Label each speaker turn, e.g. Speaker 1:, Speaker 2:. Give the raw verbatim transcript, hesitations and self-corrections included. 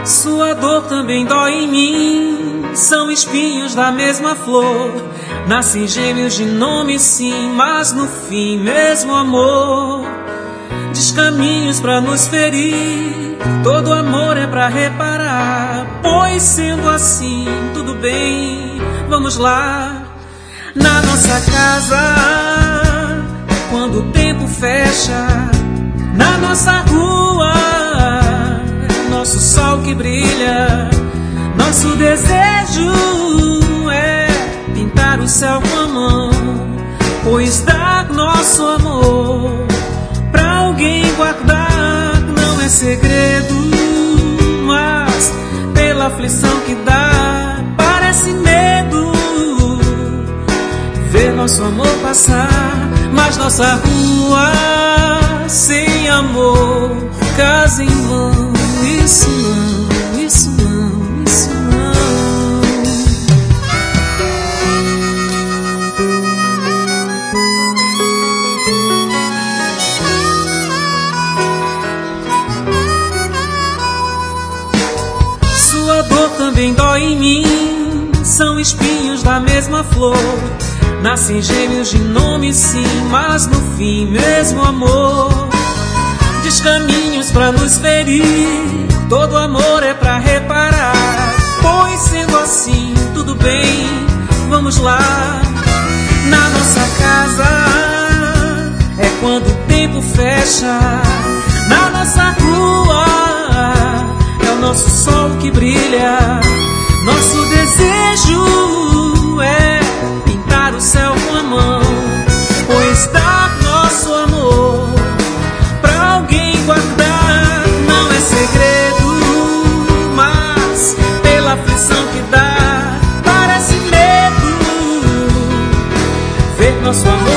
Speaker 1: Sua dor também dói em mim, são espinhos da mesma flor. Nascem gêmeos de nome sim, mas no fim mesmo amor. Descaminhos pra nos ferir, todo amor é pra reparar. Pois sendo assim, tudo bem, vamos lá. Na nossa casa, quando o tempo fecha, na nossa rua, nosso sol que brilha. Nosso desejo é pintar o céu com a mão, pois dar nosso amor pra alguém guardar não é segredo. Mas pela aflição que dá, parece medo ver nosso amor passar. Mas nossa rua sem amor, casa em vão. Isso não, isso não, isso não. Sua dor também dói em mim, são espinhos da mesma flor. Nascem gêmeos de nome sim, mas no fim mesmo amor. Descaminhos pra nos ferir, todo amor é pra reparar. Pois sendo assim, tudo bem, vamos lá. Na nossa casa é quando o tempo fecha, na nossa rua é o nosso sol que brilha. Nosso desejo é pintar o céu com a mão, pois dar nosso amor pra alguém guardar não é segredo. Mas pela aflição que dá, parece medo ver nosso amor